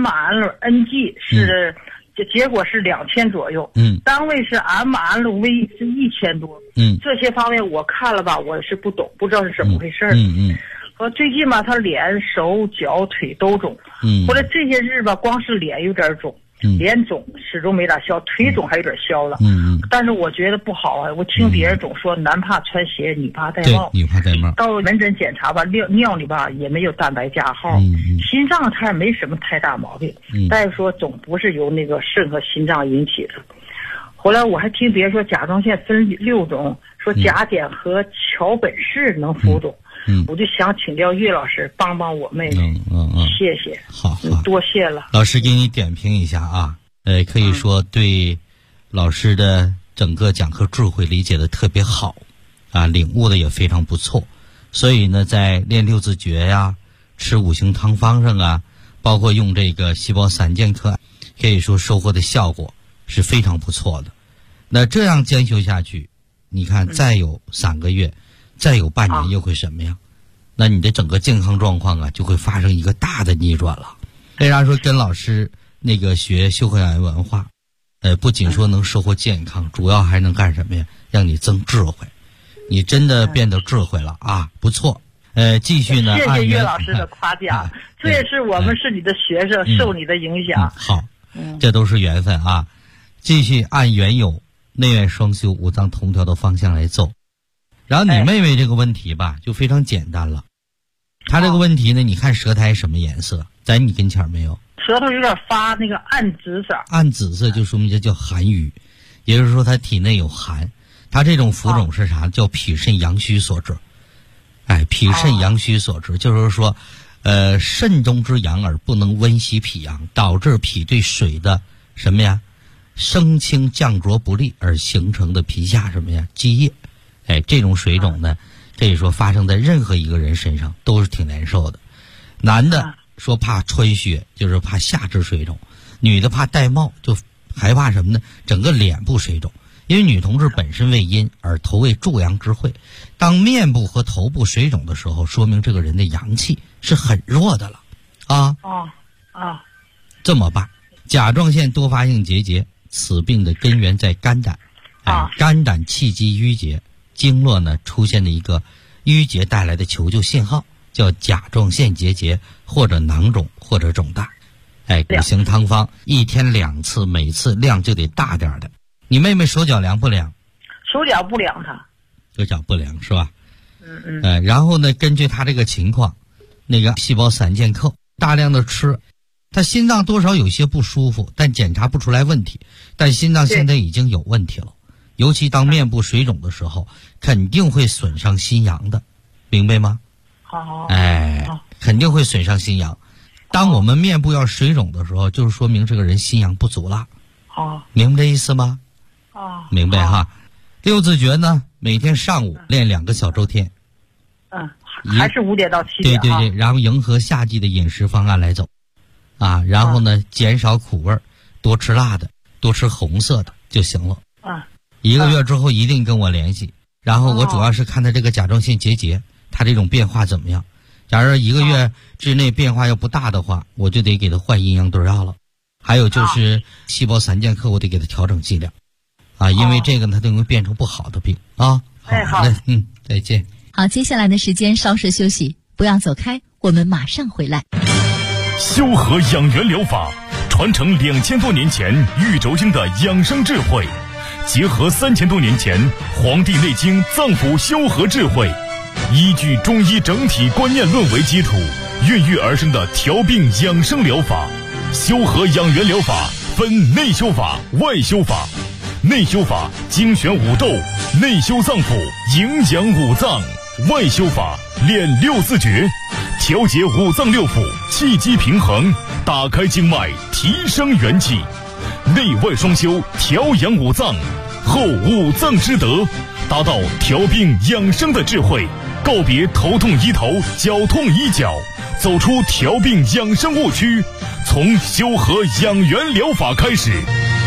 mRNG 是。结果是2000左右。单位是 mRV 是1000多。这些方面我看了吧，我是不懂，不知道是怎么回事。和最近吧，他脸、手、脚、腿都肿。后来这些日吧，光是脸有点肿，脸肿始终没咋消，腿肿还有点消了。但是我觉得不好啊，我听别人总说男怕穿鞋，女怕戴帽。 女怕戴帽。 到门诊检查吧，尿里吧也没有蛋白加号。心脏它也没什么太大毛病。大夫说总不是由那个肾和心脏引起的。后来我还听别人说甲状腺分6种，说甲减和桥本氏能浮肿。我就想请教岳老师帮帮我妹妹。谢谢。 好， 多谢了。 老师给你点评一下啊，可以说对老师的整个讲课智慧理解的特别好啊，领悟的也非常不错。所以呢，在练6字诀呀、吃5行汤方上啊，包括用这个细胞散健课，可以说收获的效果是非常不错的。那这样兼修下去，你看再有3个月，再有半年又会什么样？那你的整个健康状况啊，就会发生一个大的逆转了。为啥说跟老师那个学修和养颜文化，不仅说能收获健康，主要还能干什么呀？让你增智慧。你真的变得智慧了啊，不错。继续呢， 谢谢岳老师的夸奖，这也是我们是你的学生，受你的影响。 好，这都是缘分啊。继续按原有内外双修、五脏同调的方向来走。然后你妹妹这个问题吧，就非常简单了。她这个问题呢，你看舌苔什么颜色？在你跟前没有？ 舌头有点发那个暗紫色。 暗紫色就说明这叫寒瘀，也就是说她体内有寒。她这种浮肿是啥？叫脾肾阳虚所致。脾肾阳虚所致，就是说，肾中之阳而不能温习脾阳，导致脾对水的什么呀？升清降浊不利而形成的皮下什么呀？积液。这种水肿呢，可以说发生在任何一个人身上都是挺难受的。男的说怕穿靴，就是怕下肢水肿；女的怕戴帽，就害怕什么呢？整个脸部水肿。因为女同志本身为阴，而头为助阳之会，当面部和头部水肿的时候，说明这个人的阳气是很弱的了啊。这么办？甲状腺多发性结节，此病的根源在肝胆。肝胆气机郁结，经络呢出现的一个淤结带来的求救信号，叫甲状腺结节或者囊肿或者肿大。5行汤方1天2次，每次量就得大点的。你妹妹手脚凉不凉？ 手脚不凉，她手脚不凉是吧？然后呢，根据她这个情况，那个细胞散健课大量的吃，她心脏多少有些不舒服，但检查不出来问题，但心脏现在已经有问题了。尤其当面部水肿的时候，肯定会损伤心阳的，明白吗？肯定会损伤心阳。当我们面部要水肿的时候，就是说明这个人心阳不足了。明白这意思吗？明白哈。6字诀呢，每天上午练2个小周天。 还是5点到7点。 对，然后迎合夏季的饮食方案来走。然后呢，减少苦味，多吃辣的，多吃红色的就行了。1个月之后一定跟我联系，然后我主要是看他这个甲状腺结节，他这种变化怎么样。假如1个月之内变化要不大的话，我就得给他换阴阳对药了。还有就是细胞散健课，我得给他调整剂量因为这个他都会变成不好的病啊。好嘞，再见。 好，接下来的时间稍事休息，不要走开，我们马上回来。 修和养元疗法传承2000多年前玉轴经的养生智慧，结合3000多年前《黄帝内经》脏腑修和智慧，依据中医整体观念论为基础，孕育而生的调病养生疗法。修和养元疗法分内修法、外修法。内修法精选五斗，内修脏腑，营养五脏；外修法练6字诀，调节五脏六腑，气机平衡，打开经脉，提升元气。内外双修，调养五脏，后五脏之德， 达到调病养生的智慧，告别头痛医头、脚痛医脚，走出调病养生误区，从修和养元疗法开始。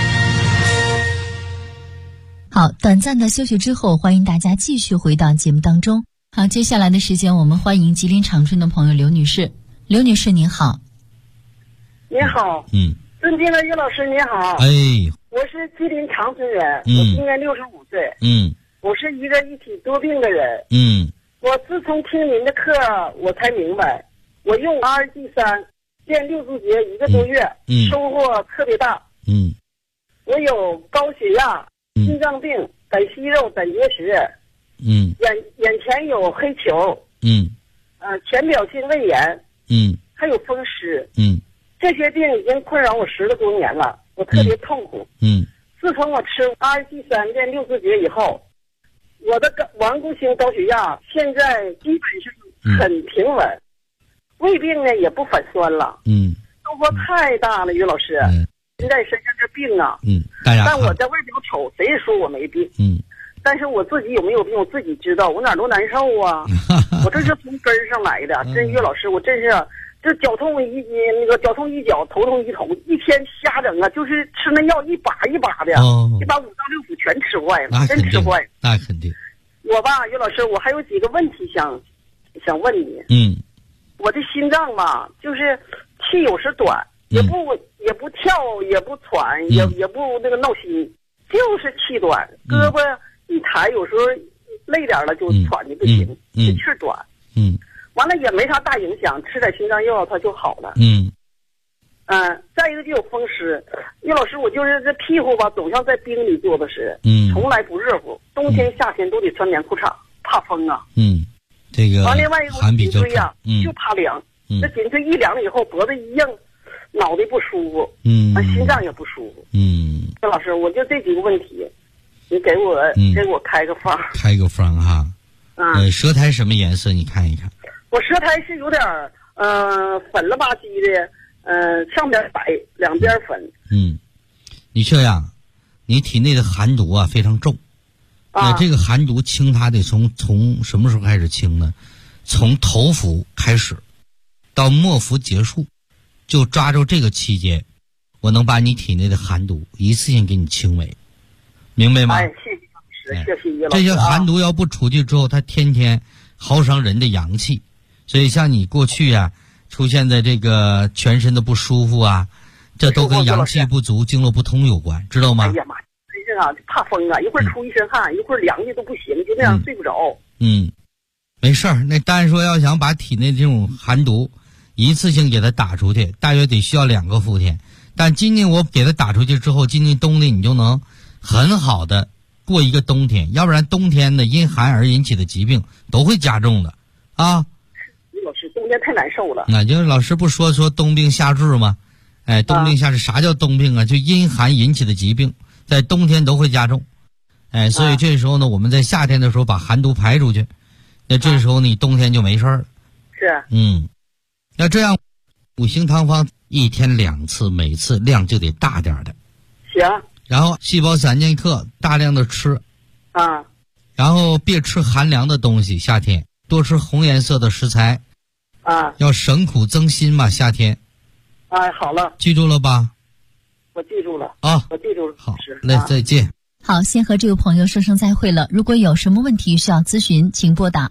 好，短暂的休息之后，欢迎大家继续回到节目当中。好，接下来的时间我们欢迎吉林长春的朋友刘女士。刘女士您好。 您好。尊敬的岳老师您好。我是吉林长春人，我今年65岁。我是一个一体多病的人。我自从听您的课，我才明白，我用RG3练6字诀1个多月，收获特别大。我有高血压、心脏病、胆息肉、胆结石。眼前有黑球。浅表性胃炎。还有风湿。这些病已经困扰我10多年了，我特别痛苦。自从我吃RG3练6字诀以后，我的顽固性高血压现在基本上很平稳，胃病呢也不反酸了。收获太大了，于老师。现在身上这病啊，但我在外表瞅，谁也说我没病。但是我自己有没有病，我自己知道，我哪都难受啊。我这是从根儿上来的，真于老师，我真是。这脚痛脚痛一脚，头痛一头，一天瞎整啊！就是吃那药一把一把的，你把5脏6腑全吃坏了，真吃坏了。 那肯定。 我吧，于老师，我还有几个问题想问你。我的心脏吧，就是气有时短，也不跳，也不喘，也不那个闹心，就是气短，胳膊一抬，有时候累点了就喘的不行，就气短。完了也没啥大影响，吃点心脏药它就好了。再一个就有风湿，岳老师，我就是这屁股吧，总像在冰里坐的似的，从来不热乎，冬天夏天都得穿棉裤衩，怕风啊。 这个完另外一个颈椎呀，就怕凉，这颈椎一凉了以后，脖子一硬，脑袋不舒服，心脏也不舒服。岳老师，我就这几个问题，你给我开个方。 开个方哈。舌苔什么颜色？你看一看。 我舌苔是有点粉了吧唧的，上边白，两边粉。 你这样，你体内的寒毒啊非常重。那这个寒毒清它得从什么时候开始清呢？从头伏开始，到末伏结束，就抓住这个期间，我能把你体内的寒毒一次性给你清没，明白吗？ 谢谢老师，谢谢叶老这师。 些寒毒要不出去之后，它天天耗伤人的阳气。所以像你过去啊出现的这个全身的不舒服啊，这都跟阳气不足、经络不通有关，知道吗？ 哎呀妈，真是啊，怕风啊，一会儿出一身汗，一会儿凉的都不行，就那样睡不着。 没事儿。那单说要想把体内这种寒毒一次性给它打出去，大约得需要2个伏天。但今年我给它打出去之后，今年冬天你就能很好的过一个冬天，要不然冬天的因寒而引起的疾病都会加重的啊。 老师，冬天太难受了。 那就老师不说冬病夏治吗？冬病夏治啥叫冬病啊？就因寒引起的疾病，在冬天都会加重。所以这时候呢，我们在夏天的时候把寒毒排出去，那这时候你冬天就没事了。 是。 要这样，五行汤方1天2次，每次量就得大点的。 行。 然后细胞3剑客大量的吃。然后别吃寒凉的东西，夏天多吃红颜色的食材。要省苦增辛嘛，夏天。 好了， 记住了吧？ 我记住了我记住了。 好嘞，再见。 好，先和这位朋友说声再会了。如果有什么问题需要咨询，请拨打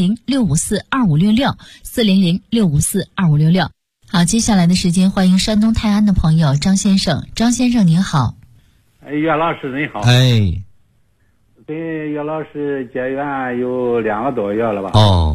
400-654-2566，400-654-2566。好，接下来的时间欢迎山东泰安的朋友张先生。张先生您好。 岳老师你好。跟岳老师结缘有2个多月了吧？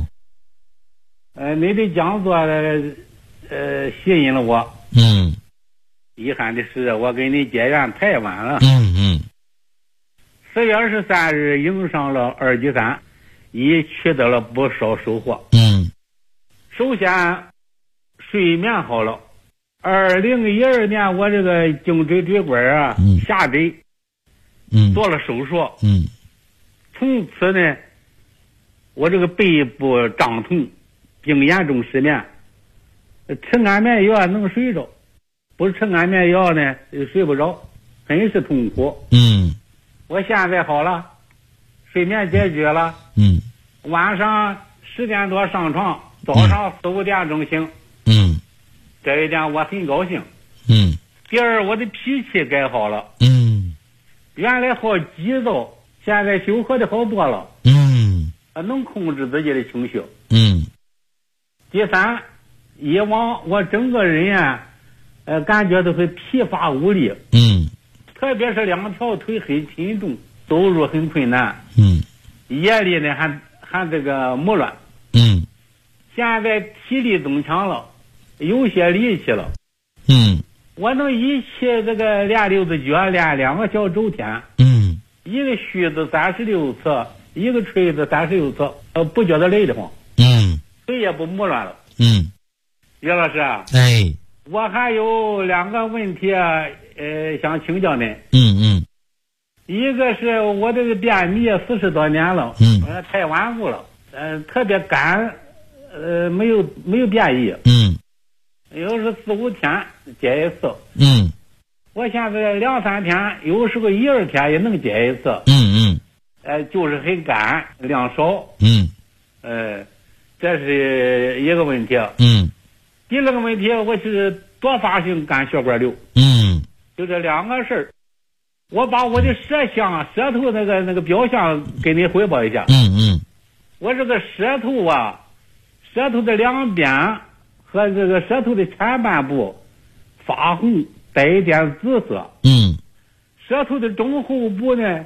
你的讲座吸引了我。遗憾的是我跟你结缘太晚了。4月23日迎上了2G3，已取得了不少收获。首先睡眠好了。2012年我这个颈椎椎管下坠，做了手术。从此呢，我这个背部胀痛，并严重失眠，吃安眠药能睡着，不吃安眠药呢睡不着，很是痛苦。我现在好了， 睡眠解决了。晚上10点多上床，早上4、5点钟醒。这一点我很高兴。第二，我的脾气改好了。原来好急躁，现在修和的好多了。能控制自己的情绪。第三，以往我整个人啊，感觉都会疲乏无力。特别是2条腿很沉重，走路很困难。眼里呢还这个木乱。现在体力增强了，有些力气了。我能一起这个练6字脚，练2个小周天。一个虚子36次，一个锤子36次，不觉得累得慌。腿也不木乱了。岳老师啊，我还有2个问题想请教您。一个是我这个便秘40多年了，太顽固了，特别干，没有便意。有时4、5天解一次。我现在2、3天，有时候1、2天也能解一次。就是很干，量少。这是一个问题。第二个问题，我是多发性肝血管瘤。就这2个事儿，我把我的舌头那个表象给你汇报一下。我这个舌头啊，舌头的2边和这个舌头的前半部发红，带一点紫色。舌头的中后部呢，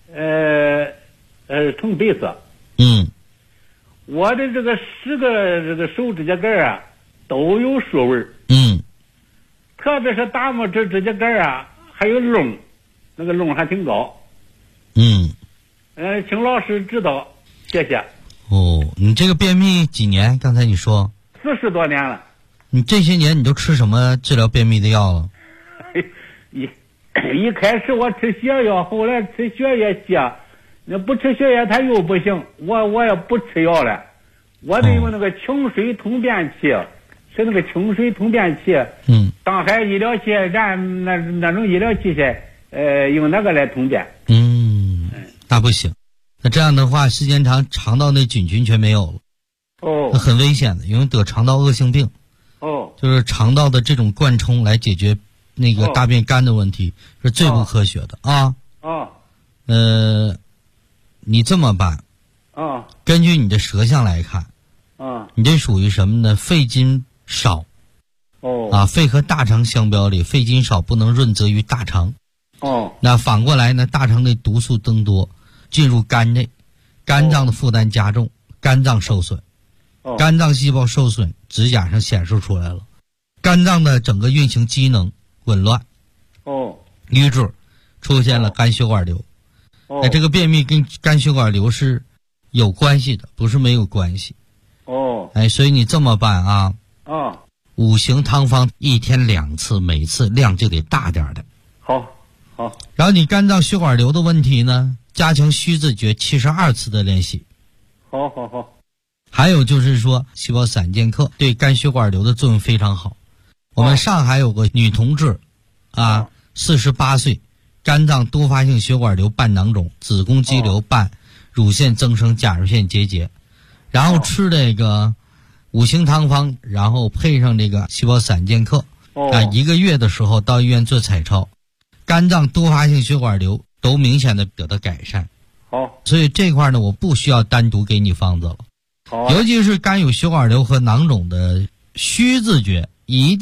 呈白色。我的这个10个这个手指甲盖啊，都有数味儿。特别是大拇指指甲盖啊，还有窿，那个窿还挺高。请老师指导，谢谢。 你这个便秘几年？刚才你说 40多年了。 你这些年你都吃什么治疗便秘的药了？ 一开始我吃泻药，后来吃血液剂，那不吃血液它又不行，我也不吃药了。我得用那个清水通便器，是那个清水通便器。上海医疗器站那种医疗器械，用那个来通便。 那不行，那这样的话时间长，肠道内菌群全没有了。那很危险的，因为得肠道恶性病。就是肠道的这种灌冲来解决那个大便干的问题，是最不科学的啊。你这么办？根据你的舌象来看，你这属于什么呢？肺金少。肺和大肠相表里，肺金少，不能润泽于大肠。那反过来呢，大肠内毒素增多，进入肝内，肝脏的负担加重，肝脏受损。肝脏细胞受损，指甲上显示出来了，肝脏的整个运行机能紊乱。于是出现了肝血管瘤。这个便秘跟肝血管瘤是有关系的，不是没有关系。所以你这么办啊。5行汤方1天2次，每次量就得大点的。 好。 然后你肝脏血管瘤的问题呢，加强虚字诀72次的练习。 好。 还有就是说，细胞散健克对肝血管瘤的作用非常好。我们上海有个女同志，48岁，肝脏多发性血管瘤伴囊肿，子宫肌瘤伴乳腺增生甲状腺结节，然后吃这个5行汤方，然后配上这个细胞散健克，1个月的时候到医院做彩超，肝脏多发性血管瘤都明显的得到改善。所以这块呢，我不需要单独给你方子了。尤其是肝有血管瘤和囊肿的虚字诀，一定